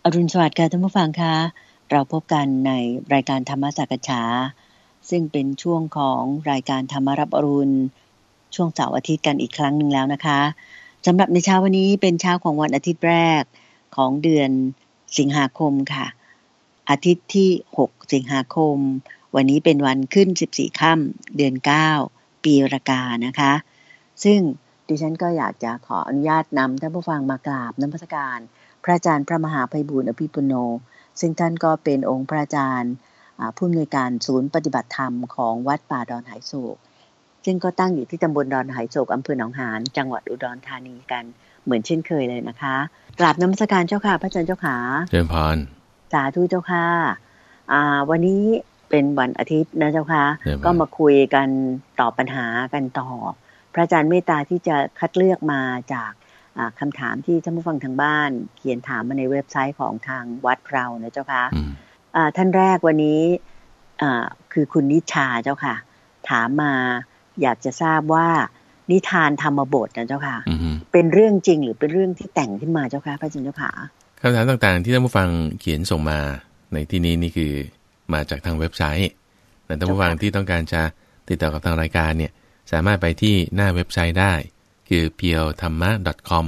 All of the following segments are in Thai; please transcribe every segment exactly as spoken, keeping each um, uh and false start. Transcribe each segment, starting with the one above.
อรุณสวัสดิ์ค่ะท่านผู้ฟังคะเราพบกันในรายการธรรมสักฉาซึ่งเป็นช่วงของรายการธรรมรับอรุณช่วงเสาร์อาทิตย์กันอีกครั้งหนึ่งแล้วนะคะสำหรับในเช้าวันนี้เป็นเช้าของวันอาทิตย์แรกของเดือนสิงหาคมค่ะอาทิตย์ที่หกสิงหาคมวันนี้เป็นวันขึ้นสิบสี่ค่ำเดือนเก้าปีรากานะคะซึ่งดิฉันก็อยากจะขออนุญาตนำท่านผู้ฟังมากราบนมัสการพระอาจารย์พระมหาไพบูลย์อภิปุโนซึ่งท่านก็เป็นองค์พระอาจารย์ผู้อำนวยการศูนย์ปฏิบัติธรรมของวัดป่าดอนไหโศกซึ่งก็ตั้งอยู่ที่ตำบลดอนไหโศกอำเภอหนองหานจังหวัดอุดรธานีกันเหมือนเช่นเคยเลยนะคะกราบนมัสการเจ้าค่ะพระอาจารย์เจ้าค่ะเจริญพรสาธุเจ้าค่ะอ่าวันนี้เป็นวันอาทิตย์นะเจ้าค่ะก็มาคุยกันตอบปัญหากันต่อพระอาจารย์เมตตาที่จะคัดเลือกมาจากคำถามที่ท่านผู้ฟังทางบ้านเขียนถามมาในเว็บไซต์ของทางวัดเรานะเจ้าค่ะท่านแรกวันนี้คือคุณนิชาเจ้าค่ะถามมาอยากจะทราบว่านิทานธรรมบทนะเจ้าค่ะเป็นเรื่องจริงหรือเป็นเรื่องที่แต่งขึ้นมาเจ้าค่ะพระอาจารย์เจ้าค่ะคำถามต่างๆที่ท่านผู้ฟังเขียนส่งมาในที่นี้นี่คือมาจากทางเว็บไซต์แต่ท่านผู้ฟังที่ต้องการจะติดต่อกับทางรายการเนี่ยสามารถไปที่หน้าเว็บไซต์ได้คือ เพียวธรรมะ .com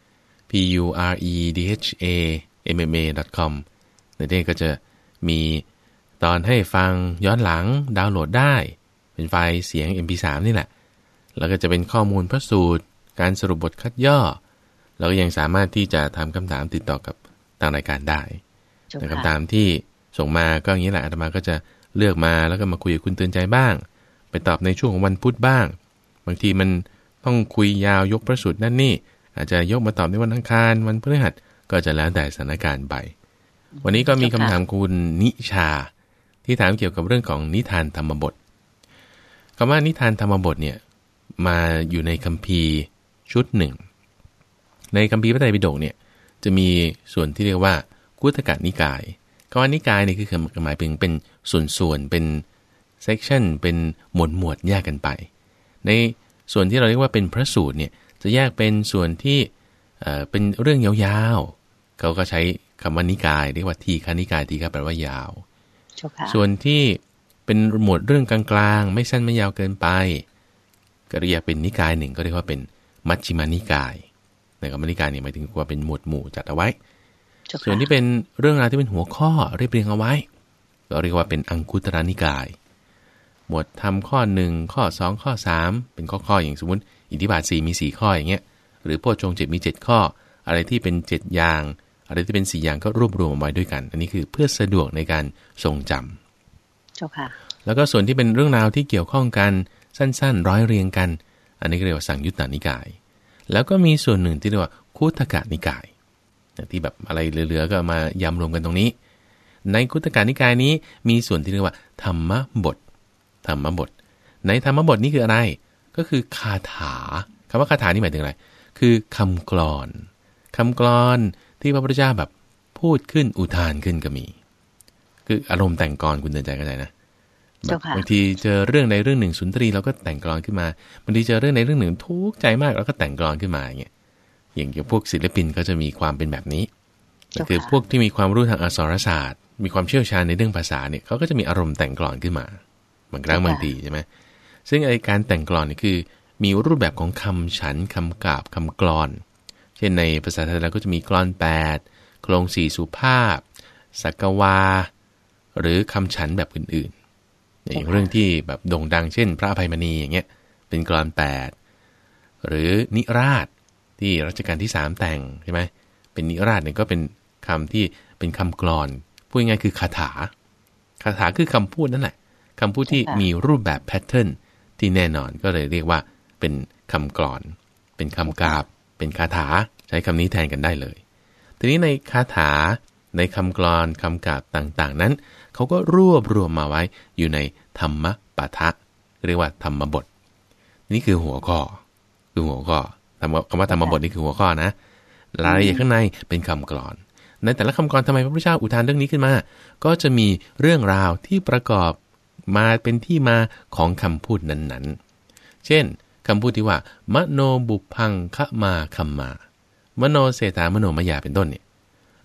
p u r e d h a m m a .com ในนี้ก็จะมีตอนให้ฟังย้อนหลังดาวน์โหลดได้เป็นไฟล์เสียง เอ็ม พี สาม นี่แหละแล้วก็จะเป็นข้อมูลพระสูตรการสรุปบทคัดย่อแล้วก็ยังสามารถที่จะทำคำถามติดต่อกับทางรายการได้แต่คำถามที่ส่งมาก็อย่างนี้แหละอาตมาก็จะเลือกมาแล้วก็มาคุยกับคุณเตือนใจบ้างไปตอบในช่วงของวันพุธบ้างบางทีมันต้องคุยยาวยกพระสูตรนั่นนี่อาจจะยกมาตอบในวันอังคารวันพฤหัสก็จะแล้วแต่สถานการณ์ไปวันนี้ก็มีคำถามคุณนิชาที่ถามเกี่ยวกับเรื่องของนิทานธรรมบทคำว่านิทานธรรมบทเนี่ยมาอยู่ในคัมภีร์ชุดหนึ่งในคัมภีร์พระไตรปิฎกเนี่ยจะมีส่วนที่เรียกว่ากุตกนิกายคำว่านิกายเนี่ยคือหมายถึงเป็นส่วนๆเป็นเซกชันเป็นหมวดหมวดแยกกันไปในส่วนที่เราเรียกว่าเป็นพระสูตรเนี่ยจะแยกเป็นส่วนที่เอ่อเป็นเรื่องยาวๆเขาก็ใช้คำว่านิกายเรียกว่าทีฆนิกายทีฆแปลว่ายาวส่วนที่เป็นหมวดเรื่องกลางๆไม่สั้นไม่ยาวเกินไปก็เรียกเป็นนิกายหนึ่งก็เรียกว่าเป็นมัชฌิมานิกายในคำว่านิกายเนี่ยหมายถึงว่าเป็นหมวดหมู่จัดเอาไว้ส่วนที่เป็นเรื่องราวที่เป็นหัวข้อเรียบเรียงเอาไว้ก็เรียกว่าเป็นอังคุตรนิกายหมวดธรรมข้อหนึ่งข้อสองข้อสามเป็นข้อๆอย่างสมมุติอิทธิบาทสี่มีสี่ข้ออย่างเงี้ยหรือโพชฌงค์เจ็ดมีเจ็ดข้ออะไรที่เป็นเจ็ดอย่างอะไรที่เป็นสี่อย่างก็รวบรวมเอาไว้ด้วยกันอันนี้คือเพื่อสะดวกในการทรงจำเจ้าค่ะแล้วก็ส่วนที่เป็นเรื่องราวที่เกี่ยวข้องกันสั้นๆร้อยเรียงกันอันนี้เรียกว่าสังยุตตนิกายแล้วก็มีส่วนหนึ่งที่เรียกว่าคุตกนิกายที่แบบอะไรเหลือๆก็มายำรวมกันตรงนี้ในคุตกนิกายนี้มีส่วนที่เรียกว่าธรรมบทธรรมบทในธรรมบทนี้คืออะไรก็คือคาถาคำว่าคาถานี่หมายถึงอะไรคือคำกลอนคำกลอนที่พระพุทธเจ้าแบบพูดขึ้นอุทานขึ้นก็มีคืออารมณ์แต่งกลอนคุณเตือนใจกันใจนะบางทีเจอเรื่องในเรื่องหนึ่งสุนทรีเราก็แต่งกลอนขึ้นมาบางทีเจอเรื่องในเรื่องหนึ่งทุกข์ใจมากเราก็แต่งกลอนขึ้นมาอย่างเงี้ยอย่างอย่างพวกศิลปินก็จะมีความเป็นแบบนี้คือพวกที่มีความรู้ทางอักษรศาสตร์มีความเชี่ยวชาญในเรื่องภาษาเนี่ยเขาก็จะมีอารมณ์แต่งกลอนขึ้นมาบางครั้งบางทีใช่ไหมซึ่งไอการแต่งกลอนนี่คือมีรูปแบบของคำฉันคำกาบคำกลอนเช่นในภาษาไทยเราก็จะมีกลอนแปดโครงสี่สุภาพสักวาหรือคำฉันแบบอื่นๆอย่างเรื่องที่แบบโด่งดังเช่นพระอภัยมณีอย่างเงี้ยเป็นกลอนแปดหรือนิราศที่รัชกาลที่สามแต่งใช่ไหมเป็นนิราศเนี่ยก็เป็นคำที่เป็นคำกลอนพูดง่ายๆคือคาถาคาถาคือคำพูดนั่นแหละคำพูดที่มีรูปแบบแพทเทิร์นที่แน่นอนก็เลยเรียกว่าเป็นคำกลอนเป็นคำกาบเป็นคาถาใช้คำนี้แทนกันได้เลยทีนี้ในคาถาในคำกลอนคำกาบต่างๆนั้นเขาก็รวบรวมมาไว้อยู่ในธรรมปาฐะเรียกว่าธรรมบทนี่คือหัวข้อคือหัวข้อคำว่าธรรมบทนี่คือหัวข้อนะรายละเอียดข้างในเป็นคำกลอนในแต่ละคำกลอนทำไมพระพุทธเจ้าอุทานเรื่องนี้ขึ้นมาก็จะมีเรื่องราวที่ประกอบมาเป็นที่มาของคำพูดนั้นๆเช่นคำพูดที่ว่ามโนบุพังคะมาคัมมามโนเศรษฐามโนมยาเป็นต้นเนี่ย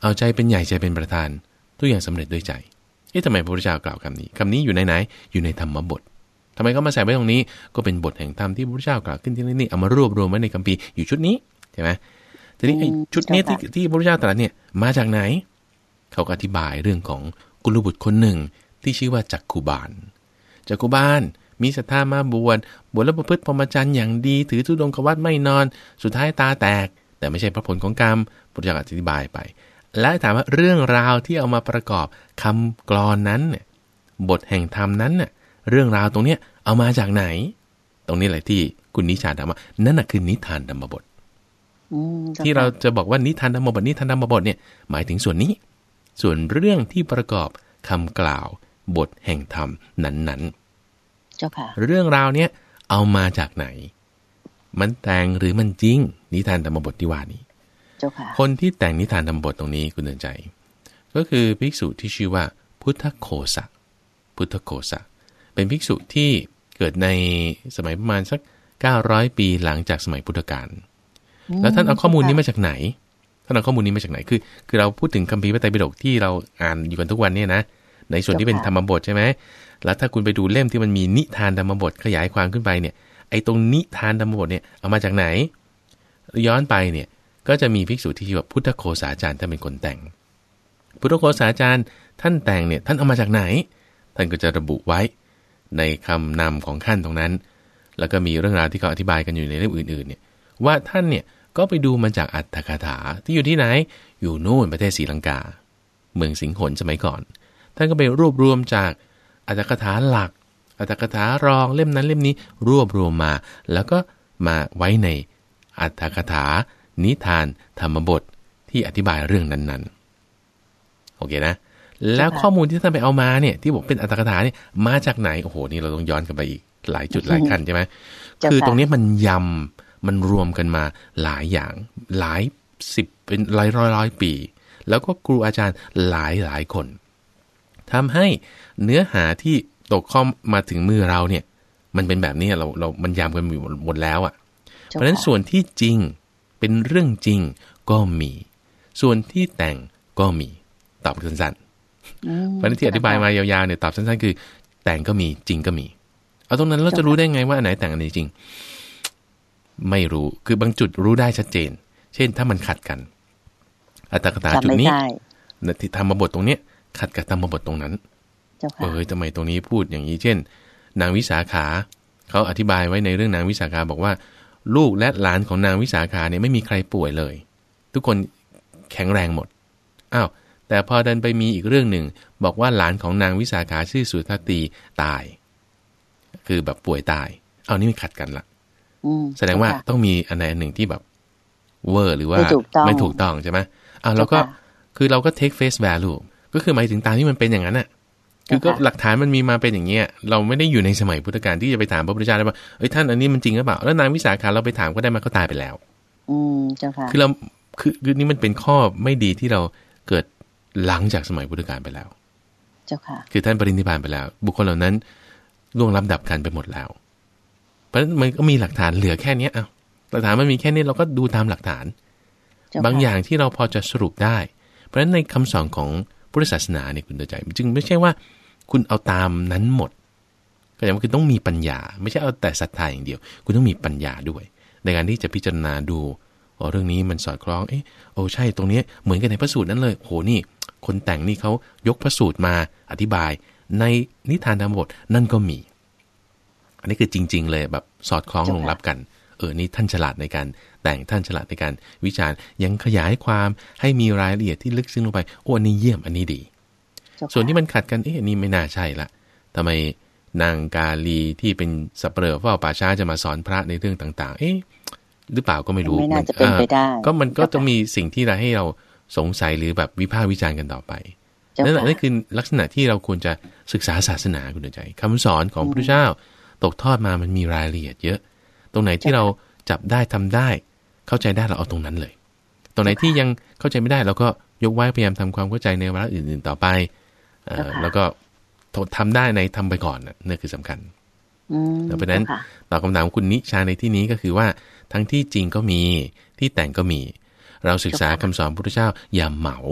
เอาใจเป็นใหญ่ใจเป็นประธานทุกอย่างสำเร็จด้วยใจเอ๊ะทำไมพระพุทธเจ้ากล่าวคำนี้คำนี้อยู่ในไหนอยู่ในธรรมบททำไมเขามาใส่ไว้ตรงนี้ก็เป็นบทแห่งธรรมที่พระพุทธเจ้ากล่าวขึ้นที่นี่เอามารวบรวมไว้ในคัมภีร์อยู่ชุดนี้ใช่ไหมทีนี้ไอ้ชุดนี้ที่ที่พระพุทธเจ้าตรัสเนี่ยมาจากไหนเขาก็อธิบายเรื่องของกุลบุตรคนหนึ่งที่ชื่อว่าจักขุบาลจักขุบาลมีศรัทธามาบวชบวชแล้วประพฤติพรหมจรรย์อย่างดีถือธุดงควัตรไม่นอนสุดท้ายตาแตกแต่ไม่ใช่พระผลของกรรมพระพุทธเจ้าอธิบายไปและถามว่าเรื่องราวที่เอามาประกอบคำกลอนนั้นเนี่ยบทแห่งธรรมนั้นเนี่ยเรื่องราวตรงเนี้ยเอามาจากไหนตรงนี้แหละที่คุณนิชาถามว่านั่นน่ะคือนิทานธรรมบทที่เราจะบอกว่านิทานธรรมบทนิทานธรรมบทเนี่ยหมายถึงส่วนนี้ส่วนเรื่องที่ประกอบคำกล่าวบทแห่งธรรมนั้นๆเจ้าค่ะเรื่องราวเนี้ยเอามาจากไหนมันแต่งหรือมันจริงนิทานธรรมบทที่ว่านี้เจ้าค่ะคนที่แต่งนิทานธรรมบทตรงนี้คุณเดินใจก็คือภิกษุที่ชื่อว่าพุทธโคสะพุทธโคสะเป็นภิกษุที่เกิดในสมัยประมาณสักเก้าร้อยปีหลังจากสมัยพุทธกาลแล้วท่านเอาข้อมูลนี้มาจากไหนท่านเอาข้อมูลนี้มาจากไหนคือคือเราพูดถึงคัมภีร์พระไตรปิฎกที่เราอ่านอยู่กันทุกวันนี้นะในส่วนที่เป็นธรรมบทใช่ไหมแล้วถ้าคุณไปดูเล่มที่มันมีนิทานธรรมบทขยายความขึ้นไปเนี่ยไอ้ตรงนิทานธรรมบทเนี่ยเอามาจากไหนย้อนไปเนี่ยก็จะมีภิกษุที่ชื่อว่าพุทธโคสาจารย์ท่านเป็นคนแต่งพุทธโคสาจารย์ท่านแต่งเนี่ยท่านเอามาจากไหนท่านก็จะระบุไว้ในคำนำของขั้นตรงนั้นแล้วก็มีเรื่องราวที่เขาอธิบายกันอยู่ในเล่มอื่นๆเนี่ยว่าท่านเนี่ยก็ไปดูมาจากอัตถกถาที่อยู่ที่ไหนอยู่โน่นประเทศศรีลังกาเมืองสิงหนสมัยก่อนท่านก็ไปรวบรวมจากอัตถกถาหลักอัตถกถารองเล่มนั้นเล่มนี้รวบรวมมาแล้วก็มาไว้ในอัตถกถานิทานธรรมบทที่อธิบายเรื่องนั้นๆโอเคนะแล้วข้อมูลที่ท่านไปเอามาเนี่ยที่บอกเป็นอัตถกถาเนี่ยมาจากไหนโอ้โหนี่เราต้องย้อนกันไปอีกหลายจุดหลายขั้นใช่ไหมคือตรงนี้มันยำมันรวมกันมาหลายอย่างหลายสิบเป็นหลายร้อยร้อยปีแล้วก็ครูอาจารย์หลายหลายคนทำให้เนื้อหาที่ตกข้อมาถึงมือเราเนี่ยมันเป็นแบบนี้เราเรามันยำกันหมดแล้วอ่ะเพราะฉะนั้นส่วนที่จริงเป็นเรื่องจริงก็มีส่วนที่แต่งก็มีตอบสั้นๆเพราะฉะนั้นที่อธิบายมายาวๆเนี่ยตอบสั้นๆคือแต่งก็มีจริงก็มีเอาตรงนั้นเราจะรู้ได้ไงว่าอันไหนแต่งอันไหนจริงไม่รู้คือบางจุดรู้ได้ชัดเจนเช่นถ้ามันขัดกันอัตถกถาจุดนี้ที่ธรรมบทตรงเนี้ยขัดกับธรรมบทตรงนั้นเออทำไมตรงนี้พูดอย่างนี้เช่นนางวิสาขาเขาอธิบายไว้ในเรื่องนางวิสาขาบอกว่าลูกและหลานของนางวิสาขาเนี่ยไม่มีใครป่วยเลยทุกคนแข็งแรงหมดอ้าวแต่พอดันไปมีอีกเรื่องหนึ่งบอกว่าหลานของนางวิสาขาชื่อสุทัตตีตายคือแบบป่วยตายเอานี่มันขัดกันละแสดงว่าต้องมีอันใดอันหนึ่งที่แบบเวอร์หรือว่าไม่ถูกต้องใช่ไหมอ้าวแล้วก็คือเราก็ take face value ก็คือหมายถึงตามที่มันเป็นอย่างนั้นน่ะคือก็หลักฐานมันมีมาเป็นอย่างเงี้ยเราไม่ได้อยู่ในสมัยพุทธกาลที่จะไปถามพระพุทธเจ้าได้ว่าเอ้ยท่านอันนี้มันจริงหรือเปล่าแล้วนางวิสาขาเราไปถามก็ได้มาเขาตายไปแล้วอืมเจ้าค่ะคือเราคือคือนี่มันเป็นข้อไม่ดีที่เราเกิดหลังจากสมัยพุทธกาลไปแล้วเจ้าค่ะคือท่านปรินิพพานไปแล้วบุคคลเหล่านั้นล่วงลับดับกันไปหมดแล้วเพราะมันก็มีหลักฐานเหลือแค่นี้อ้าวหลักฐานมันมีแค่นี้เราก็ดูตามหลักฐานบางอย่างที่เราพอจะสรุปได้เพราะฉะนั้นในคำสอนของพุทธศาสนาเนี่ยคุณเข้าใจจึงไม่ใช่ว่าคุณเอาตามนั้นหมดก็อย่างว่าคือต้องมีปัญญาไม่ใช่เอาแต่ศรัทธาอย่างเดียวคุณต้องมีปัญญาด้วยในการที่จะพิจารณาดูอ๋อเรื่องนี้มันสอดคล้องเอ๊ะโอ้ใช่ตรงนี้เหมือนกันในพระสูตรนั้นเลยโหนี่คนแต่งนี่เขายกพระสูตรมาอธิบายในนิทานธรรมบทนั่นก็มีอันนี้คือจริงๆเลยแบบสอดคล้องลงรับกันเออนี่ท่านฉลาดในการแต่งท่านฉลาดในการวิจารณ์ยังขยายความให้มีรายละเอียดที่ลึกซึ้งลงไปโอ้อันนี้เยี่ยมอันนี้ดีส่วนที่มันขัดกันเอ๊ะนี่ไม่น่าใช่ละทำไมนางกาลีที่เป็นสัปเหร่อเฝ้าป่าช้าจะมาสอนพระในเรื่องต่างๆเอ๊ะหรือเปล่าก็ไม่รู้ไม่น่าจะเป็นไปได้ก็มันก็จะมีสิ่งที่เราให้เราสงสัยหรือแบบวิพากษ์วิจารณ์กันต่อไปนั่นแหละนี่คือลักษณะที่เราควรจะศึกษาศาสนาคุณใจคำสอนของพระพุทธเจ้าตกทอดมามันมีรายละเอียดเยอะตรงไหนที่เราจับได้ทำได้เข้าใจได้เราเอาตรงนั้นเลยตรงไหนที่ยังเข้าใจไม่ได้เราก็ยกไว้พยายามทำความเข้าใจในวาระอื่นๆต่อไปแล้วก็ทำได้ในทำไปก่อนนั่นคือสำคัญเพราะนั้นตอบคำถามคุณนิชาในที่นี้ก็คือว่าทั้งที่จริงก็มีที่แต่งก็มีเราศึกษาคำสอนพระพุทธเจ้าอย่าเหมา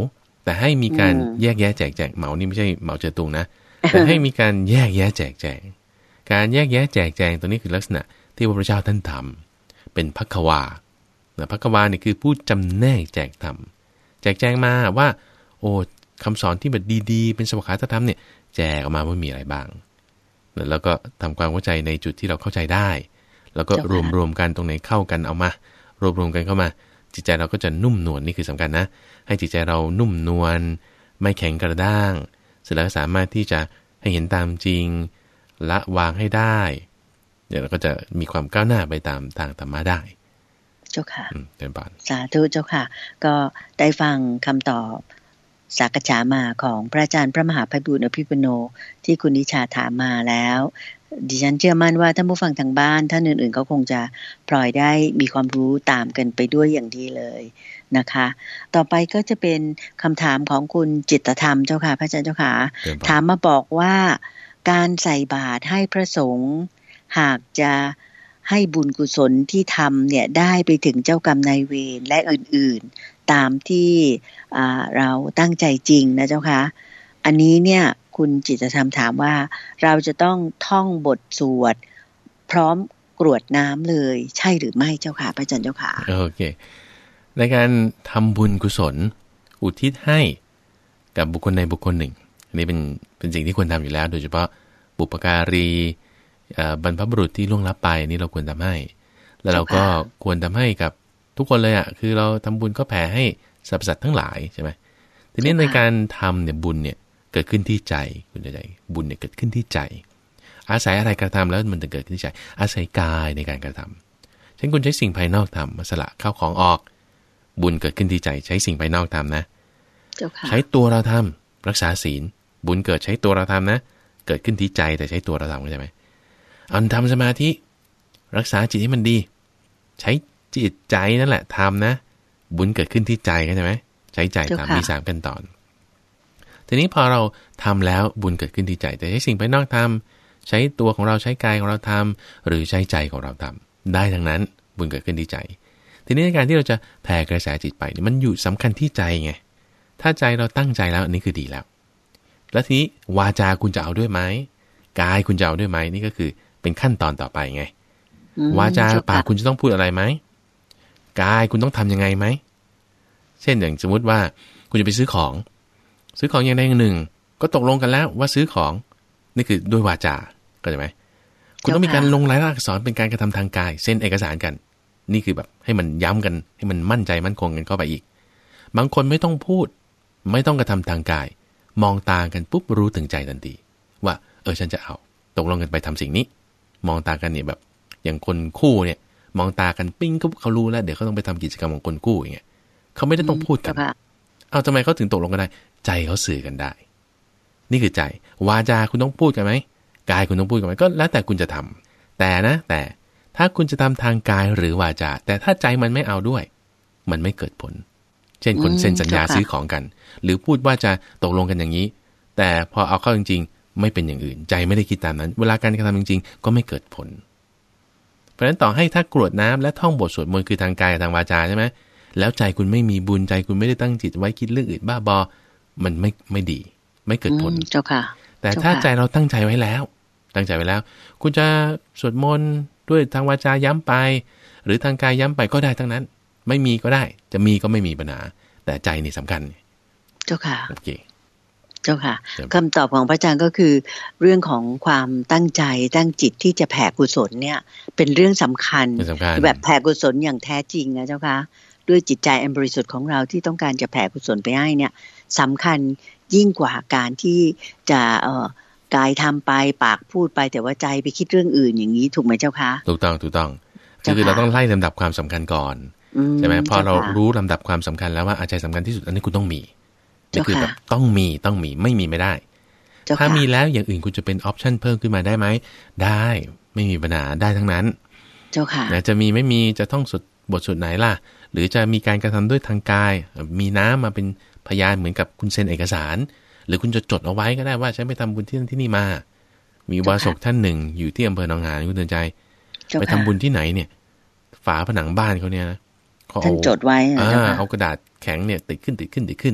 แต่ให้มีการแยกแยะแจกแจงเหมานี่ไม่ใช่เหมาเจอตุงนะแต่ให้มีการแยกแยะแจกแจงการแยกแยะแจกแจงตัวนี้คือลักษณะที่พระพุทธเจ้าท่านทำเป็นภัคควานะภัคควาเนี่ยคือผู้จำแนกแจกธรรมแจกแจงมาว่าโอ้คำสอนที่แบบดีๆเป็นสวขาธรรมเนี่ยแจกออกมาว่ามีอะไรบ้างแล้วก็ทำความเข้าใจในจุดที่เราเข้าใจได้แล้วก็รวมรวมกันตรงไหนเข้ากันเอามารวบรวมกันเข้ามาจิตใจเราก็จะนุ่มนวล นี่คือสำคัญนะให้จิตใจเรานุ่มนวลไม่แข็งกระด้างเสร็จแล้วสามารถที่จะให้เห็นตามจริงละวางให้ได้เดี๋ยวเราก็จะมีความก้าวหน้าไปตามทางธรรมะได้เจ้าค่ะเดินบานสาธุเจ้าค่ะก็ได้ฟังคำตอบสักฉามาของพระอาจารย์พระมหาไพบูลย์อภิปุโนที่คุณนิชาถามมาแล้วดิฉันเชื่อมั่นว่าท่านผู้ฟังทางบ้านท่านอื่นๆเขาคงจะพลอยได้มีความรู้ตามกันไปด้วยอย่างดีเลยนะคะต่อไปก็จะเป็นคำถามของคุณจิตธรรมเจ้าค่ะพระอาจารย์เจ้าค่ะถามมาบอกว่าการใส่บาตรให้พระสงฆ์หากจะให้บุญกุศลที่ทำเนี่ยได้ไปถึงเจ้ากรรมนายเวรและอื่นๆตามที่เราตั้งใจจริงนะเจ้าค่ะอันนี้เนี่ยคุณจิตธรรมถามว่าเราจะต้องท่องบทสวดพร้อมกรวดน้ำเลยใช่หรือไม่เจ้าค่ะพระอาจารย์เจ้าค่ะโอเคในการทำบุญกุศลอุทิศให้กับบุคคลในบุคคลหนึ่งอันนี้เป็นเป็นสิ่งที่ควรทำอยู่แล้วโดยเฉพาะบุปการีบรรพบุรุษที่ล่วงลับไปนี่เราควรทำให้แล้วเราก็ควรทำให้กับทุกคนเลยอ่ะคือเราทำบุญก็แผ่ให้สรรพสัตว์ทั้งหลายใช่ไหมทีนี้ในการทำเนี่ยบุญเนี่ยเกิดขึ้นที่ใจคุณใจบุญเนี่ยเกิดขึ้นที่ใจอาศัยอะไรกระทำแล้วมันจะเกิดขึ้นที่ใจอาศัยกายในการกระทำเช่นคุณใช้สิ่งภายนอกทำมาสละข้าวของออกบุญเกิดขึ้นที่ใจใช้สิ่งภายนอกทำนะใช้ตัวเราทำรักษาศีลบุญเกิดใช้ตัวเราทำนะเกิดขึ้นที่ใจแต่ใช้ตัวเราทำใช่ไหมเอาทำสมาธิรักษาจิตให้มันดีใช้จิตใจนั่นแหละทำนะบุญเกิดขึ้นที่ใจใช่ไหมใช้ใจทำมีสามขั้นตอนทีนี้พอเราทำแล้วบุญเกิดขึ้นที่ใจแต่ใช้สิ่งภายนอกทำใช้ตัวของเราใช้กายของเราทำหรือใช้ใจของเราทำได้ทั้งนั้นบุญเกิดขึ้นที่ใจทีนี้ในการที่เราจะแผ่กระแสจิตไปมันอยู่สำคัญที่ใจไงถ้าใจเราตั้งใจแล้วอันนี้คือดีแล้วแล้วทีนี้วาจาคุณจะเอาด้วยไหมกายคุณจะเอาด้วยไหมนี่ก็คือเป็นขั้นตอนต่อไปไงวาจาปากคุณจะต้องพูดอะไรไหมกายคุณต้องทำยังไงไหมเช่นอย่างสมมติว่าคุณจะไปซื้อของซื้อของอย่างใดอย่างหนึ่งก็ตกลงกันแล้วว่าซื้อของนี่คือด้วยวาจาก็ใช่ไหมคุณต้องมีการลงรายลักษณ์อักษรเป็นการกระทำทางกายเซ็นเอกสารกันนี่คือแบบให้มันย้ำกันให้มันมั่นใจมั่นคงกันเข้าไปอีกบางคนไม่ต้องพูดไม่ต้องกระทำทางกายมองตากันปุ๊บรู้ถึงใจทันทีว่าเออฉันจะเอาตกลงกันไปทำสิ่งนี้มองตากันเนี่ยแบบอย่างคนคู่เนี่ยมองตากันปิ้งก็เขารู้แล้วเดี๋ยวเขาต้องไปทำกิจกรรมของคนคู่อย่างเงี้ยเขาไม่ได้ต้องพูดกันเอาทำไมเขาถึงตกลงกันได้ใจเขาสื่อกันได้นี่คือใจวาจาคุณต้องพูดกันไหมกายคุณต้องพูดกันไหมก็แล้วแต่คุณจะทำแต่นะแต่ถ้าคุณจะทำทางกายหรือวาจาแต่ถ้าใจมันไม่เอาด้วยมันไม่เกิดผลเช่นคนเซ็นสัญญาซื้อของกันหรือพูดว่าจะตกลงกันอย่างนี้แต่พอเอาเข้าจริงๆไม่เป็นอย่างอื่นใจไม่ได้คิดตามนั้นเวลาการกระทำจริงๆก็ไม่เกิดผลเพราะฉะนั้นต่อให้ถ้ากรวดน้ำและท่องบทสวดมนต์คือทางกายกับทางวาจาใช่ไหมแล้วใจคุณไม่มีบุญใจคุณไม่ได้ตั้งจิตไว้คิดเรื่องอื่นบ้าบอมันไม่ไม่ดีไม่เกิดผลเจ้าค่ะแต่ถ้าใจเราตั้งใจไว้แล้วตั้งใจไว้แล้วคุณจะสวดมนต์ด้วยทางวาจาย้ำไปหรือทางกายย้ำไปก็ได้ทั้งนั้นไม่มีก็ได้จะมีก็ไม่มีปัญหาแต่ใจนี่สำคัญเจ้าค่ะโอเคเจ้าค่ะคำตอบของพระอาจารย์ก็คือเรื่องของความตั้งใจตั้งจิตที่จะแผ่กุศลเนี่ยเป็นเรื่องสำคัญแบบแผ่กุศลอย่างแท้จริงนะเจ้าค่ะด้วยจิตใจอันบริสุทธิ์ของเราที่ต้องการจะแผ่กุศลไปให้เนี่ยสำคัญยิ่งกว่าการที่จะเอ่อกายทำไปปากพูดไปแต่ว่าใจไปคิดเรื่องอื่นอย่างนี้ถูกไหมเจ้าคะถูกต้องถูกต้องคือเราต้องไล่ลำดับความสำคัญก่อนใช่ไหมพอเรารู้ลำดับความสำคัญแล้วว่าใจสำคัญที่สุดอันนี้คุณต้องมีนี่คือแบบต้องมีต้องมีไม่มีไม่ได้ถ้ามีแล้วอย่างอื่นคุณจะเป็นออปชั่นเพิ่มขึ้นมาได้ไหมได้ไม่มีปัญหาได้ทั้งนั้นเจ้าค่ะจะมีไม่มีจะต้องสุดบทสุดไหนล่ะหรือจะมีการกระทำด้วยทางกายมีน้ำมาเป็นพยานเหมือนกับคุณเซ็นเอกสารหรือคุณจะจดเอาไว้ก็ได้ว่าฉันไปทำบุญที่นั่นที่นี่มามีวาสกท่านหนึ่งอยู่ที่อำเภอหนองหานคุณเตือนใจไปทำบุญที่ไหนเนี่ยฝาผนังบ้านเขาเนี่ยนะท่านจดไว้อ่าเอากระดาษแข็งเนี่ยติดขึ้นติดขึ้นติดขึ้น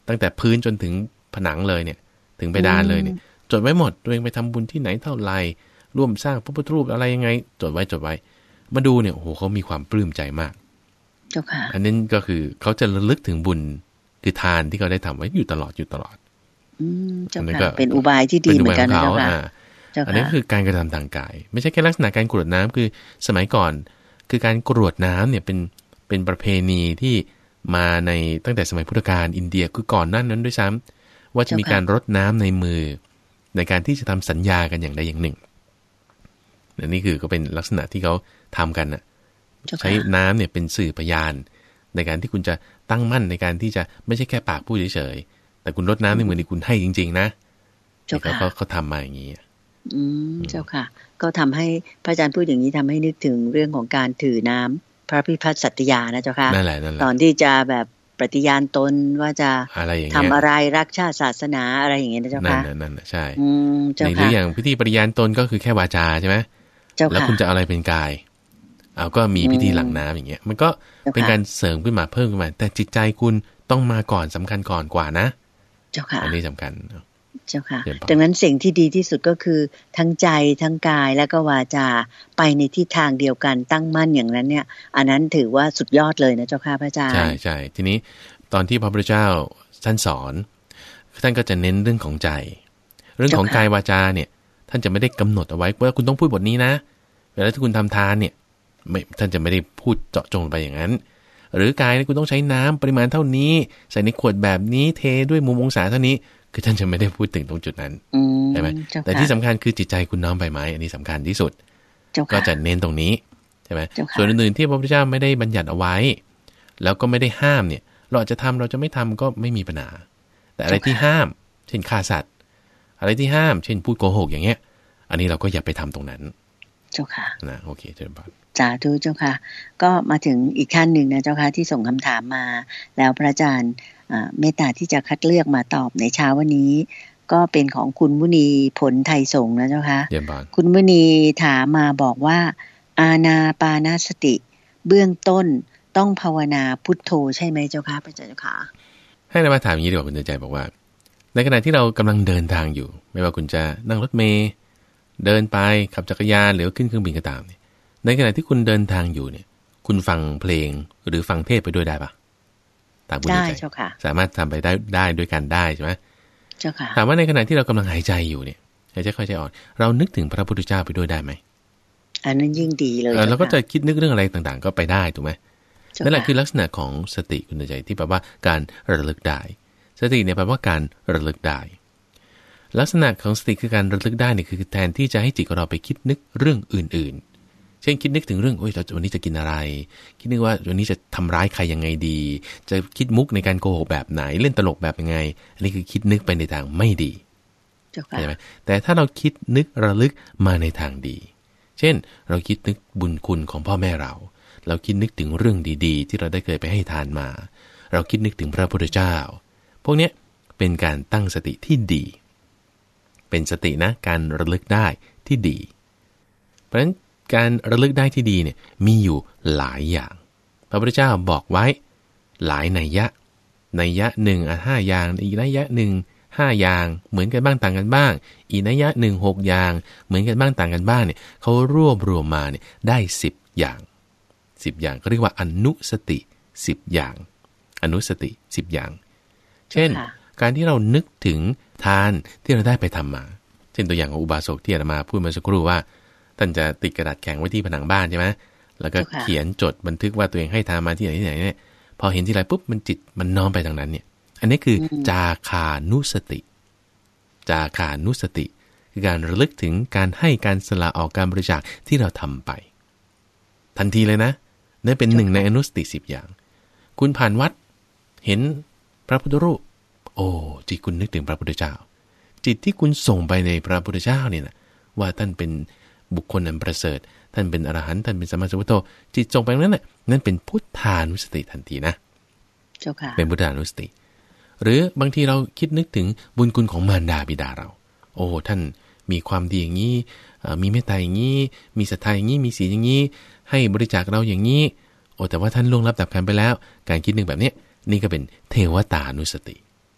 ตั้งแต่พื้นจนถึงผนังเลยเนี่ยถึงเพดานเลยเนี่ยจดไว้หมดตัวเองไปทำบุญที่ไหนเท่าไหร่ร่วมสร้างพระพุทธรูปอะไรยังไงจดไว้จดไว้มาดูเนี่ยโอ้โหเขามีความปลื้มใจมากเจ้าค่ะอันนั้นก็คือเขาจะระลึกถึงบุญคือทานที่เขาได้ทำไว้อยู่ตลอดอยู่ตลอดอืมเจ้าค่ะเป็นอุบายที่ดีเหมือนกันนะเจ้าค่ะอันนี้คือการกระทำทางกายไม่ใช่แค่ลักษณะการกรวดน้ำคือสมัยก่อนคือการกรวดน้ำเนี่ยเป็นเป็นประเพณีที่มาในตั้งแต่สมัยพุทธกาลอินเดียคือก่อนนั้นนั้นด้วยซ้ำว่าจะมีการรดน้ำในมือในการที่จะทำสัญญากันอย่างใดอย่างหนึ่งนี่คือก็เป็นลักษณะที่เขาทำกันน่ะใช้น้ำเนี่ยเป็นสื่อพยานในการที่คุณจะตั้งมั่นในการที่จะไม่ใช่แค่ปากพูดเฉยๆแต่คุณรดน้ำในมือนี่คุณให้จริงๆนะเขาเขาเขาทำมาอย่างนี้อืมเจ้าค่ะก็ทำให้พระอาจารย์พูดอย่างนี้ทำให้นึกถึงเรื่องของการถือน้ำพระพิพัฒน์สัตยานะเจ้าค่ะนั่นแหละนั่นแหละตอนที่จะแบบปฏิญาณตนว่าจะทำอะไรรักชาติศาสนาอะไรอย่างเงี้ยนะเจ้าค่ะนั่นนั่นใช่ในหรืออย่างพิธีปฏิญาณตนก็คือแค่วาจาใช่ไหมแล้วคุณจะอะไรเป็นกายเอาก็มีพิธีหลั่งน้ำอย่างเงี้ยมันก็เป็นการเสริมขึ้นมาเพิ่มขึ้นมาแต่จิตใจคุณต้องมาก่อนสำคัญก่อนกว่านะเจ้าค่ะอันนี้สำคัญเจ้าค่ะดังนั้นสิ่งที่ดีที่สุดก็คือทั้งใจทั้งกายและก็วาจาไปในทิศทางเดียวกันตั้งมั่นอย่างนั้นเนี่ยอันนั้นถือว่าสุดยอดเลยนะเจ้าค่ะพระอาจารย์ใช่ใช่ทีนี้ตอนที่พระพุทธเจ้าท่านสอนท่านก็จะเน้นเรื่องของใจเรื่องของกายวาจาเนี่ยท่านจะไม่ได้กำหนดเอาไว้ว่าคุณต้องพูดบทนี้นะเวลาที่คุณทำทานเนี่ยไม่ท่านจะไม่ได้พูดเจาะจงไปอย่างนั้นหรือกายคุณต้องใช้น้ำปริมาณเท่านี้ใส่ในขวดแบบนี้เทด้วยมุมองศาเท่านี้คือท่านจะไม่ได้พูดถึงตรงจุดนั้นใช่ไหมแต่ที่สำคัญคือจิตใจคุณน้อมไปไหมอันนี้สำคัญที่สุดก็จะเน้นตรงนี้ใช่ไหมส่วนอื่นๆที่พระพุทธเจ้าไม่ได้บัญญัติเอาไว้แล้วก็ไม่ได้ห้ามเนี่ยเราจะทำเราจะไม่ทำก็ไม่มีปัญหาแต่อะไรที่ห้ามเช่นฆ่าสัตว์อะไรที่ห้ามเช่นพูดโกหกอย่างเงี้ยอันนี้เราก็อย่าไปทำตรงนั้นเจ้าค่ะนะโอเคเชิญพรสาธุเจ้าค่ะก็มาถึงอีกขั้นหนึ่งนะเจ้าค่ะที่ส่งคำถามมาแล้วพระอาจารย์เมตตาที่จะคัดเลือกมาตอบในเช้าวันนี้ก็เป็นของคุณมุนีผลไทยสงฆ์นะเจ้าค่ะคุณมุนีถามมาบอกว่าอานาปานสติเบื้องต้นต้องภาวนาพุทโธใช่ไหมเจ้าค่ะพระอาจารย์เจ้าค่ะให้เรามาถามอย่างนี้ดีกว่าคุณใจบอกว่าในขณะที่เรากำลังเดินทางอยู่ไม่ว่าคุณจะนั่งรถเมล์เดินไปขับจักรยานหรือขึ้นเครื่องบินก็ตามเนี่ยในขณะที่คุณเดินทางอยู่เนี่ยคุณฟังเพลงหรือฟังเทศไปด้วยได้ปะตามคุณใจสามารถทำไปได้ได้ด้วยกันได้ใช่ไหมเจ้าค่ะถามว่าในขณะที่เรากำลังหายใจอยู่เนี่ยหายใจเข้าใจออกเรานึกถึงพระพุทธเจ้าไปด้วยได้ไหมอันนั้นยิ่งดีเลยเราก็จะคิดนึกเรื่องอะไรต่างๆก็ไปได้ถูกไหมนั่นแหละคือลักษณะของสติคุณใจที่แปลว่าการระลึกได้สติเนี่ยแปลว่าการระลึกได้ลักษณะของสติคือการระลึกได้เนี่ยคือแทนที่จะให้จิตของเราไปคิดนึกเรื่องอื่นๆเช่นคิดนึกถึงเรื่องโอ้ยวันนี้จะกินอะไรคิดนึกว่าวันนี้จะทำร้ายใครยังไงดีจะคิดมุกในการโกหกแบบไหนเล่นตลกแบบยังไงอันนี้คือคิดนึกไปในทางไม่ดีใช่ไหมแต่ถ้าเราคิดนึกระลึกมาในทางดีเช่นเราคิดนึกบุญคุณของพ่อแม่เราเราคิดนึกถึงเรื่องดีๆที่เราได้เคยไปให้ทานมาเราคิดนึกถึงพระพุทธเจ้าพวกนี้เป็นการตั้งสติที่ดีเป็นสตินะการระลึกได้ที่ดีเพราะฉะนั้นการระลึกได้ที่ดีเนี่ยมีอยู่หลายอย่างพระพุทธเจ้าบอกไว้หลายนัยยะนัยยะหนึ่งอ่ะห้าอย่างอีกนัยยะหนึ่งห้าอย่างเหมือนกันบ้างต่างกันบ้างอีกนัยยะหนึ่งหกอย่างเหมือนกันบ้างต่างกันบ้างเนี่ยเขารวบรวมมาเนี่ยได้สิบอย่างสิบอย่างก็เรียกว่าอนุสติสิบอย่างอนุสติสิบอย่างเช่นการที่เรานึกถึงทานที่เราได้ไปทำมาเช่นตัวอย่างของอุบาสกที่อาตมาพูดเมื่อสักครู่ว่าท่านจะติดกระดาษแข็งไว้ที่ผนังบ้านใช่ไหมแล้วก็เขียนจดบันทึกว่าตัวเองให้ทานมาที่ไหนที่ไหนเนี่ยพอเห็นที่ไรปุ๊บมันจิตมันน้อมไปทางนั้นเนี่ยอันนี้คือจาคานุสติจาคานุสติคือการระลึกถึงการให้การสละออกการบริจาคที่เราทำไปทันทีเลยนะนี่เป็นหนึ่งในอนุสติสิบอย่างคุณผ่านวัดเห็นพระพุทธรูปโอ้จิตคุณนึกถึงพระพุทธเจ้าจิตที่คุณส่งไปในพระพุทธเจ้าเนี่ยนะว่าท่านเป็นบุคคลอันประเสริฐท่านเป็นอรหันต์ท่านเป็นสัมมาสัมพุทโธจิตส่งไปนั้นน่ะนั่นเป็นพุทธานุสติทันทีนะเจ้าค่ะเป็นพุทธานุสติหรือบางทีเราคิดนึกถึงบุญคุณของมารดาบิดาเราโอ้ท่านมีความดีอย่างนี้มีเมตตาอย่างนี้มีศรัทธาอย่างนี้มีศีลอย่างนี้ให้บริจาคเราอย่างนี้โอ้แต่ว่าท่านล่วงลับดับขันไปแล้วการคิดนึกแบบนี้นี่ก็เป็นเทวตานุสติ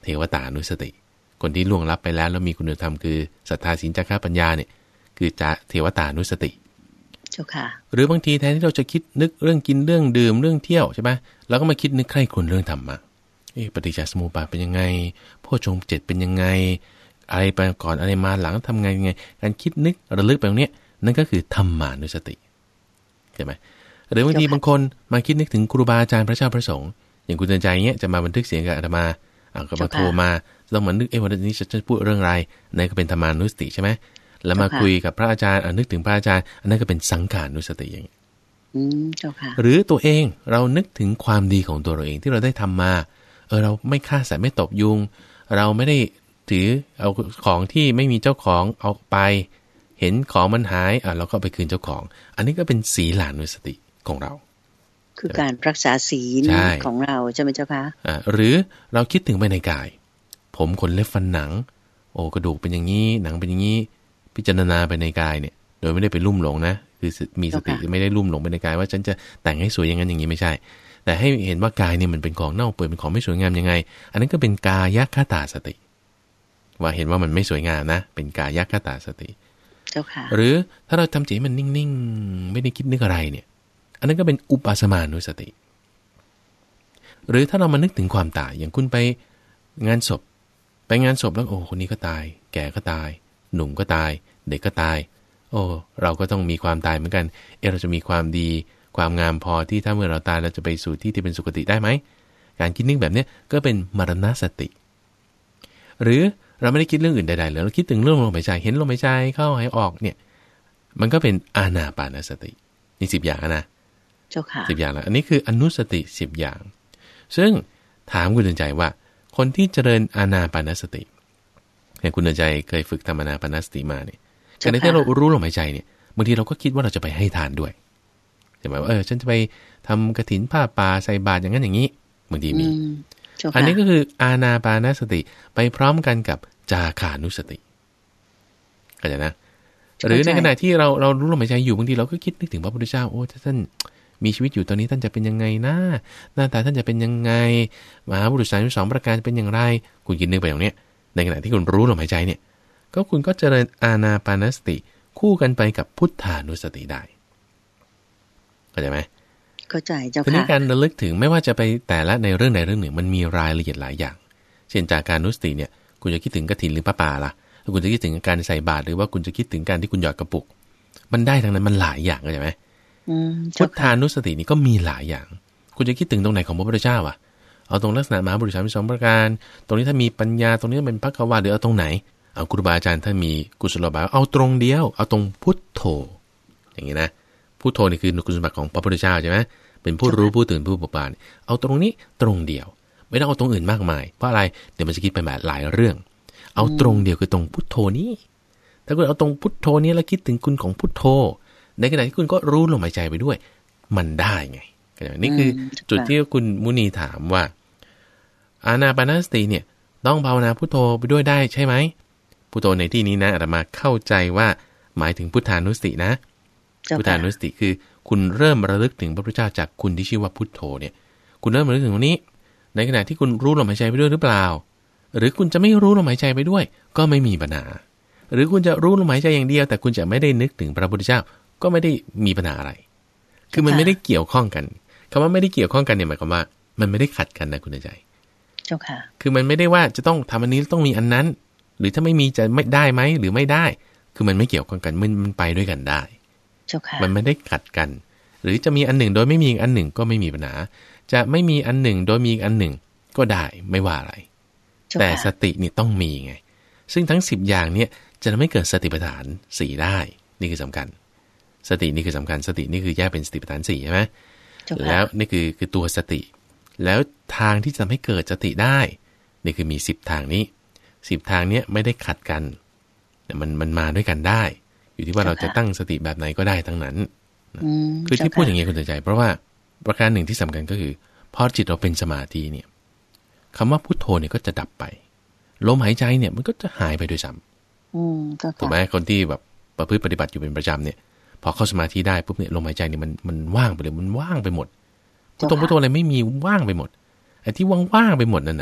เทวตานุสติคนที่ล่วงลับไปแล้วแล้วมีคุณธรรมคือศรัทธาศีลจาคะปัญญาเนี่ยคือจะเทวตานุสติเจ้าค่ะหรือบางทีแทนที่เราจะคิดนึกเรื่องกินเรื่องดื่มเรื่องเที่ยวใช่ไหมเราก็มาคิดนึกใคร่ครวญเรื่องธรรมะเอ๊ะปฏิจจสมุปบาทเป็นยังไงโพชฌงค์เจ็ดเป็นยังไงอะไรไปก่อนอะไรมาหลังทำไงยังไงการคิดนึกระลึกไปตรงนี้นั่นก็คือธรรมานุสติใช่ไหมหรือบางทีบางคนมาคิดนึกถึงครูบาอาจารย์พระเจ้าพระสงฆ์อย่างคุณเตือนใจเงี้ยจะมาบันทึกเสียงกับอาตมาอ่าก็มาโทรมาต้องมานึกเอ๊ะวันนี้จะพูดเรื่องอะไรนั่นก็เป็นธรรมานุสติใช่ไหมแล้วมาคุยกับพระอาจารย์นึกถึงพระอาจารย์อันนั้นก็เป็นสังขานุสติอย่างนี้หรือตัวเองเรานึกถึงความดีของตัวเราเองที่เราได้ทำมาเออเราไม่ฆ่าสัตว์ไม่ตบยุงเราไม่ได้ถือเอาของที่ไม่มีเจ้าของเอาไปเห็นของมันหายอ่ะเราก็ไปคืนเจ้าของอันนี้ก็เป็นศีลานุสติของเราคือการรักษาศีลของเราใช่ไหมเจ้าคะอ่าหรือเราคิดถึงไปในกายผมขนเล็บฟันหนังโอ้กระดูกเป็นอย่างนี้หนังเป็นอย่างนี้พิจารณาไปในกายเนี่ยโดยไม่ได้ไปลุ่มหลงนะคือมีสติไม่ได้ลุ่มหลงไปในกายว่าฉันจะแต่งให้สวยอย่างนั้นอย่างนี้ไม่ใช่แต่ให้เห็นว่ากายเนี่ยมันเป็นของเน่าเปื่อยเป็นของไม่สวยงามยังไงอันนั้นก็เป็นกายคตาสติว่าเห็นว่ามันไม่สวยงามนะเป็นกายคตาสติเจ้าค่ะหรือถ้าเราทำใจมันนิ่งๆไม่ได้คิดนึกอะไรเนี่ยอันนั้นก็เป็นอุปาสมานุสติหรือถ้าเรามานึกถึงความตายอย่างคุณไปงานศพไปงานศพแล้วโอ้คนนี้ก็ตายแก่ก็ตายหนุ่มก็ตายเด็กก็ตายโอ้เราก็ต้องมีความตายเหมือนกันเออเราจะมีความดีความงามพอที่ถ้าเมื่อเราตายเราจะไปสู่ที่ที่เป็นสุคติได้ไหมการคิดนึกแบบนี้ก็เป็นมรณสติหรือเราไม่ได้คิดเรื่องอื่นใดๆเลยเราคิดถึงเรื่องลมหายใจเห็นลมหายใจเข้าหายออกเนี่ยมันก็เป็นอานาปานสตินี่สิบอย่างนะเจ้าค่ะสิบอย่างแล้วอันนี้คืออนุสติสิบอย่างซึ่งถามคุณเตือนใจว่าคนที่เจริญอานาปานสติอย่างคุณเตือนใจเคยฝึกทำอานาปานสติมาเนี่ยการที่เรารู้ลมหายใจเนี่ยบางทีเราก็คิดว่าเราจะไปให้ทานด้วยใช่ไหมว่าเออฉันจะไปทำกฐินผ้าป่าใส่บาตรอย่างนั้นอย่างนี้บางทีมีอันนี้ก็คืออานาปานสติไปพร้อมกันกับจาขานุสติเข้าใจนะหรือในขณะที่เราเรารู้ลมหายใจอยู่บางทีเราก็คิดนึกถึงพระพุทธเจ้าโอ้ท่านมีชีวิตอยู่ตอนนี้ท่านจะเป็นยังไงนะหน้าตาท่านจะเป็นยังไงมหาบุรุษสามสิบสองประการเป็นอย่างไรคุณคิดนึกไปอย่างเนี้ยในขณะที่คุณรู้ลมหายใจเนี่ยก็คุณก็เจริญอานาปานสติคู่กันไปกับพุทธานุสติได้เข้าใจไหมเข้าใจเจ้าค่ะทีนี้การระลึกถึงไม่ว่าจะไปแต่ละในเรื่องใดเรื่องหนึ่งมันมีรายละเอียดหลายอย่างเช่นจากการนุสติเนี่ยคุณจะคิดถึงกฐินหรือผ้าป่าล่ะถ้าคุณจะคิดถึงการใส่บาตรหรือว่าคุณจะคิดถึงการที่คุณหยอดกระปุกมันได้ทั้งนั้นมันหลายอย่างเข้าใจไหมพุทธานุสตินี่ก็มีหลายอย่างคุณจะคิดถึงตรงไหนของพระพุทธเจ้าอ่ะเอาตรงลักษณะมหาบุรุษสามสิบสองประการตรงนี้ถ้ามีปัญญาตรงนี้เป็นพระกวาหรือเอาตรงไหนเอาครูบาอาจารย์ถ้ามีกุศโลบายเอาตรงเดียวเอาตรงพุทโธอย่างนี้นะพุทโธนี่คือคุณสมบัติของพระพุทธเจ้าใช่ไหมเป็นผู้รู้ผู้ตื่นผู้เบิกบานเอาตรงนี้ตรงเดียวไม่ต้องเอาตรงอื่นมากมายเพราะอะไรเดี๋ยวมันจะคิดไปแบบหลายเรื่องเอาตรงเดียวคือตรงพุทโธนี้ถ้าคุณเอาตรงพุทโธนี้แล้วคิดถึงคุณของพุทโธในขณะที่คุณก็รู้ลมหายใจไปด้วยมันได้ไงนี่คือจุดที่คุณมุนีถามว่าอานาปานสติเนี่ยต้องภาวนาพุทโธไปด้วยได้ใช่ไหมพุทโธในที่นี้นะอาตมาเข้าใจว่าหมายถึงพุทธานุสตินะพุทธานุสติคือคุณเริ่มระลึกถึงพระพุทธเจ้าจากคุณที่ชื่อว่าพุทโธเนี่ยคุณเริ่มระลึกถึงตรงนี้ในขณะที่คุณรู้ลมหายใจไปด้วยหรือเปล่าหรือคุณจะไม่รู้ลมหายใจไปด้วยก็ไม่มีปัญหาหรือคุณจะรู้ลมหายใจอย่างเดียวแต่คุณจะไม่ได้นึกถึงพระพุทธเจ้าก็ไม่ได้มีปัญหาอะไรคือมันไม่ได้เกี่ยวข้องกันคำว่าไม่ได้เกี่ยวข้องกันเนี่ยหมายความว่ามันไม่ได้ขัดกันนะคุณใจเจ้าค่ะคือมันไม่ได้ว่าจะต้องทำอันนี้ต้องมีอันนั้นหรือถ้าไม่มีจะไม่ได้ไหมหรือไม่ได้คือมันไม่เกี่ยวข้องกันมันมันไปด้วยกันได้เจ้าค่ะมันไม่ได้ขัดกันหรือจะมีอันหนึ่งโดยไม่มีอันหนึ่งก็ไม่มีปัญหาจะไม่มีอันหนึ่งโดยมีอันหนึ่งก็ได้ไม่ว่าอะไรแต่สตินี่ต้องมีไงซึ่งทั้งสิบอย่างเนี่ยจะทำให้เกิดสติปัฏฐานสี่ได้นี่คือสำคัญสตินี่คือสำคัญสตินี่คือแยกเป็นสติปัฏฐานสี่ใช่ไหมแล้วนี่คือคือตัวสติแล้วทางที่จะทำให้เกิดสติได้นี่คือมีสิบทางนี้สิบทางเนี้ยไม่ได้ขัดกันแต่มันมันมาด้วยกันได้อยู่ที่ว่าเราจะตั้งสติแบบไหนก็ได้ทั้งนั้นคือที่พูดอย่างนี้คุณใจเพราะว่าประการหนึ่งที่สำคัญก็คือพอจิตเราเป็นสมาธิเนี่ยคำว่าพุทโธเนี่ยก็จะดับไปลมหายใจเนี่ยมันก็จะหายไปโดยซ้ำถูกไหมคนที่แบบประพฤติปฏิบัติอยู่เป็นประจำเนี่ยพอเข้าสมาธิได้ปุ๊บเนี่ยลมหายใจเนี่ยมันมันว่างไปเลยมันว่างไปหมดพุทโธพุทโธอะไรไม่มีว่างไปหมดไอ้ที่ว่างๆไปหมดนั่นน่ะ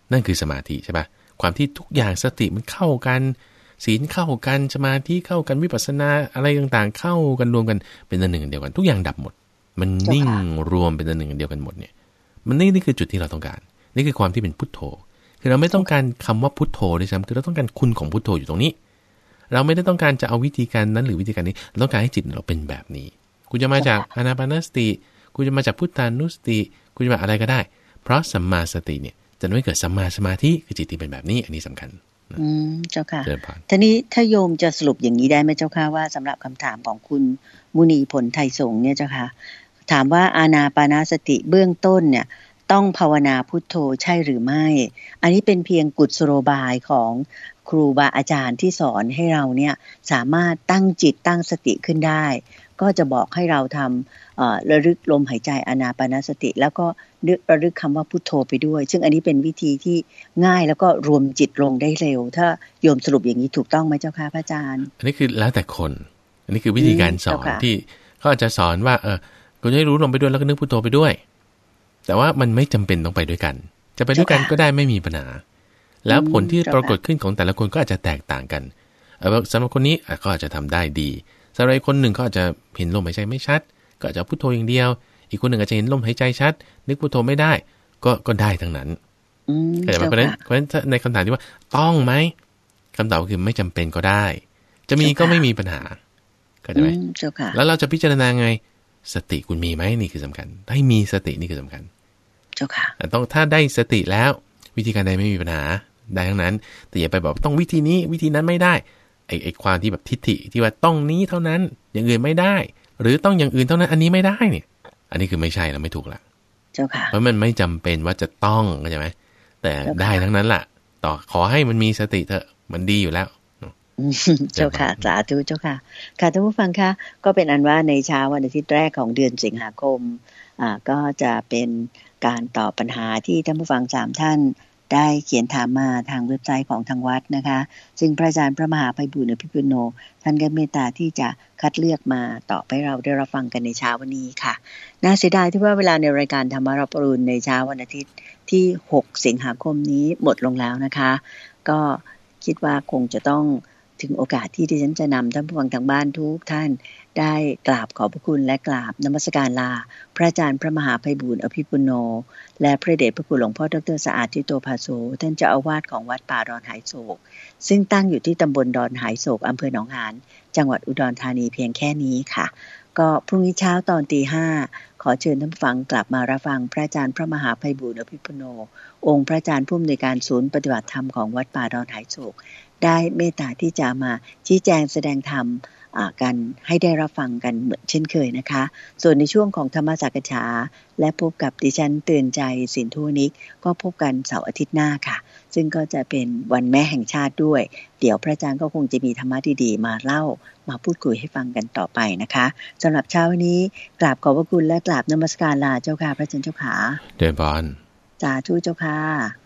นั่นคือสมาธิใช่ปะความที่ทุกอย่างสติมันเข้ากันศีลเข้ากันสมาธิเข้ากันวิปัสสนาอะไรต่างๆเข้ากันรวมกันเป็นอันหนึ่งเดียวกันทุกอย่างดับหมดมันนิ่งรวมเป็นอันหนึ่งเดียวกันหมดเนี่ยมันนี่นี่คือจุดที่เราต้องการนี่คือความที่เป็นพุทโธคือเราไม่ต้องการคำว่าพุทโธด้วยซ้ำคือเราต้องการคุณของพุทโธอยู่ตรงนี้เราไม่ได้ต้องการจะเอาวิธีการนั้นหรือวิธีการนี้เราต้องการให้จิตเราเป็นแบบนี้คุณจะมาจากอานาปานสติคุณจะมาจากพุทธานุสติคุณจะมาอะไรก็ได้เพราะสัมมาสติเนี่ยจะไม่เกิดสัมมาสมาธิคือจิตที่เป็นแบบนี้อันนี้สำคัญอืมเจ้าค่ะทีนี้ถ้าโยมจะสรุปอย่างนี้ได้ไหมเจ้าค่ะว่าสำหรับคำถามของคุณมุนีผลไทยสงฆ์เนี่ยเจ้าค่ะถามว่าอานาปานสติเบื้องต้นเนี่ยต้องภาวนาพุทโธใช่หรือไม่อันนี้เป็นเพียงกุศโลบายของครูบาอาจารย์ที่สอนให้เราเนี่ยสามารถตั้งจิตตั้งสติขึ้นได้ก็จะบอกให้เราทำเอ่อระลึกลมหายใจอานาปานสติแล้วก็ระลึกคำว่าพุทโธไปด้วยซึ่งอันนี้เป็นวิธีที่ง่ายแล้วก็รวมจิตลงได้เร็วถ้าโยมสรุปอย่างนี้ถูกต้องไหมเจ้าค่ะพระอาจารย์อันนี้คือแล้วแต่คนอันนี้คือวิธีการสอนที่เขาอาจจะสอนว่าเออคุณจะให้รู้ลมไปด้วยแล้วก็นึกพุทโธไปด้วยแต่ว่ามันไม่จำเป็นต้องไปด้วยกันจะไปด้วยกันก็ได้ไม่มีปัญหาแล้วผลที่ปรากฏขึ้นของแต่ละคนก็อาจจะแตกต่างกันสำหรับคนนี้ก็อาจจะทำได้ดีสำหรับคนหนึ่งก็อาจจะเห็นลมหายใจไม่ชัดก็อาจจะพุทโธอย่างเดียวอีกคนหนึ่งอาจจะเห็นลมหายใจชัดนึกพุทโธไม่ได้ก็ก็ได้ทั้งนั้นแต่เพราะฉะนั้นเพราะฉะนั้นในคำถามที่ว่าต้องไหมคำตอบคือไม่จำเป็นก็ได้จะมีก็ไม่มีปัญหาเข้าใจไหมแล้วเราจะพิจารณาไงสติคุณมีไหมนี่คือสำคัญให้มีสตินี่คือสำคัญเจ้าค่ะต้องถ้าได้สติแล้ววิธีการใดไม่มีปัญหาได้ทั้งนั้นแต่อย่าไปบอกต้องวิธีนี้วิธีนั้นไม่ได้ไอ้ไอ้ความที่แบบทิฏฐิที่ว่าต้องนี้เท่านั้นอย่างอื่นไม่ได้หรือต้องอย่างอื่นเท่านั้นอันนี้ไม่ได้เนี่ยอันนี้คือไม่ใช่แล้วไม่ถูกละเจ้าค่ะเพราะมันไม่จำเป็นว่าจะต้องเข้าใจไหมแต่ได้ทั้งนั้นล่ะต่อขอให้มันมีสติเถอะมันดีอยู่แล้วเจ้าค่ะสาธุเจ้าค่ะค่ะท่านผู้ฟังคะก็เป็นอันว่าในเช้าวันอาทิตย์แรกของเดือนสิงหาคมอ่าก็จะเป็นการตอบปัญหาที่ท่านผู้ฟังสามท่านได้เขียนถามมาทางเว็บไซต์ของทางวัดนะคะซึ่งพระอาจารย์พระมหาไพบูลย์อภิปุโนท่านก็เมตตาที่จะคัดเลือกมาตอบให้เราได้รับฟังกันในเช้าวันนี้ค่ะน่าเสียดายที่ว่าเวลาในรายการธรรมรับอรุณในเช้าวันอาทิตย์ที่หกสิงหาคมนี้หมดลงแล้วนะคะก็คิดว่าคงจะต้องถึงโอกาสที่ดิฉันจะนำท่านผู้ฟังทางบ้านทุกท่านได้กราบขอบพระคุณและกราบนมัสการลาพระอาจารย์พระมหาไพบูลย์อภิปุโนและพระเดชพระคุณหลวงพ่อดร.สะอาดทิโตภาโสท่านเจ้าอาวาสของวัดป่าดอนหายโศกซึ่งตั้งอยู่ที่ตำบลดอนหายโศกอำเภอหนองหานจังหวัดอุดรธานีเพียงแค่นี้ค่ะก็พรุ่งนี้เช้าตอนตีห้าขอเชิญท่านผู้ฟังกลับมารับฟังพระอาจารย์พระมหาไพบูลย์อภิปุโนองค์พระอาจารย์ผู้อำนวยการศูนย์ปฏิบัติธรรมของวัดป่าดอนหายโศกได้เมตตาที่จะมาชี้แจงแสดงธรรมกันให้ได้รับฟังกันเหมือนเช่นเคยนะคะส่วนในช่วงของธรรมสักฉาและพบกับดิฉันเตือนใจสินธุนิกก็พบกันเสาร์อาทิตย์หน้าค่ะซึ่งก็จะเป็นวันแม่แห่งชาติด้วยเดี๋ยวพระอาจารย์ก็คงจะมีธรรมะดีๆมาเล่ามาพูดคุยให้ฟังกันต่อไปนะคะสำหรับเช้าวันนี้กราบขอบพระคุณและกราบนมัสการลาเจ้าค่ะพระอาจารย์เจ้าค่ะเดินบอลสาธุเจ้าค่ะ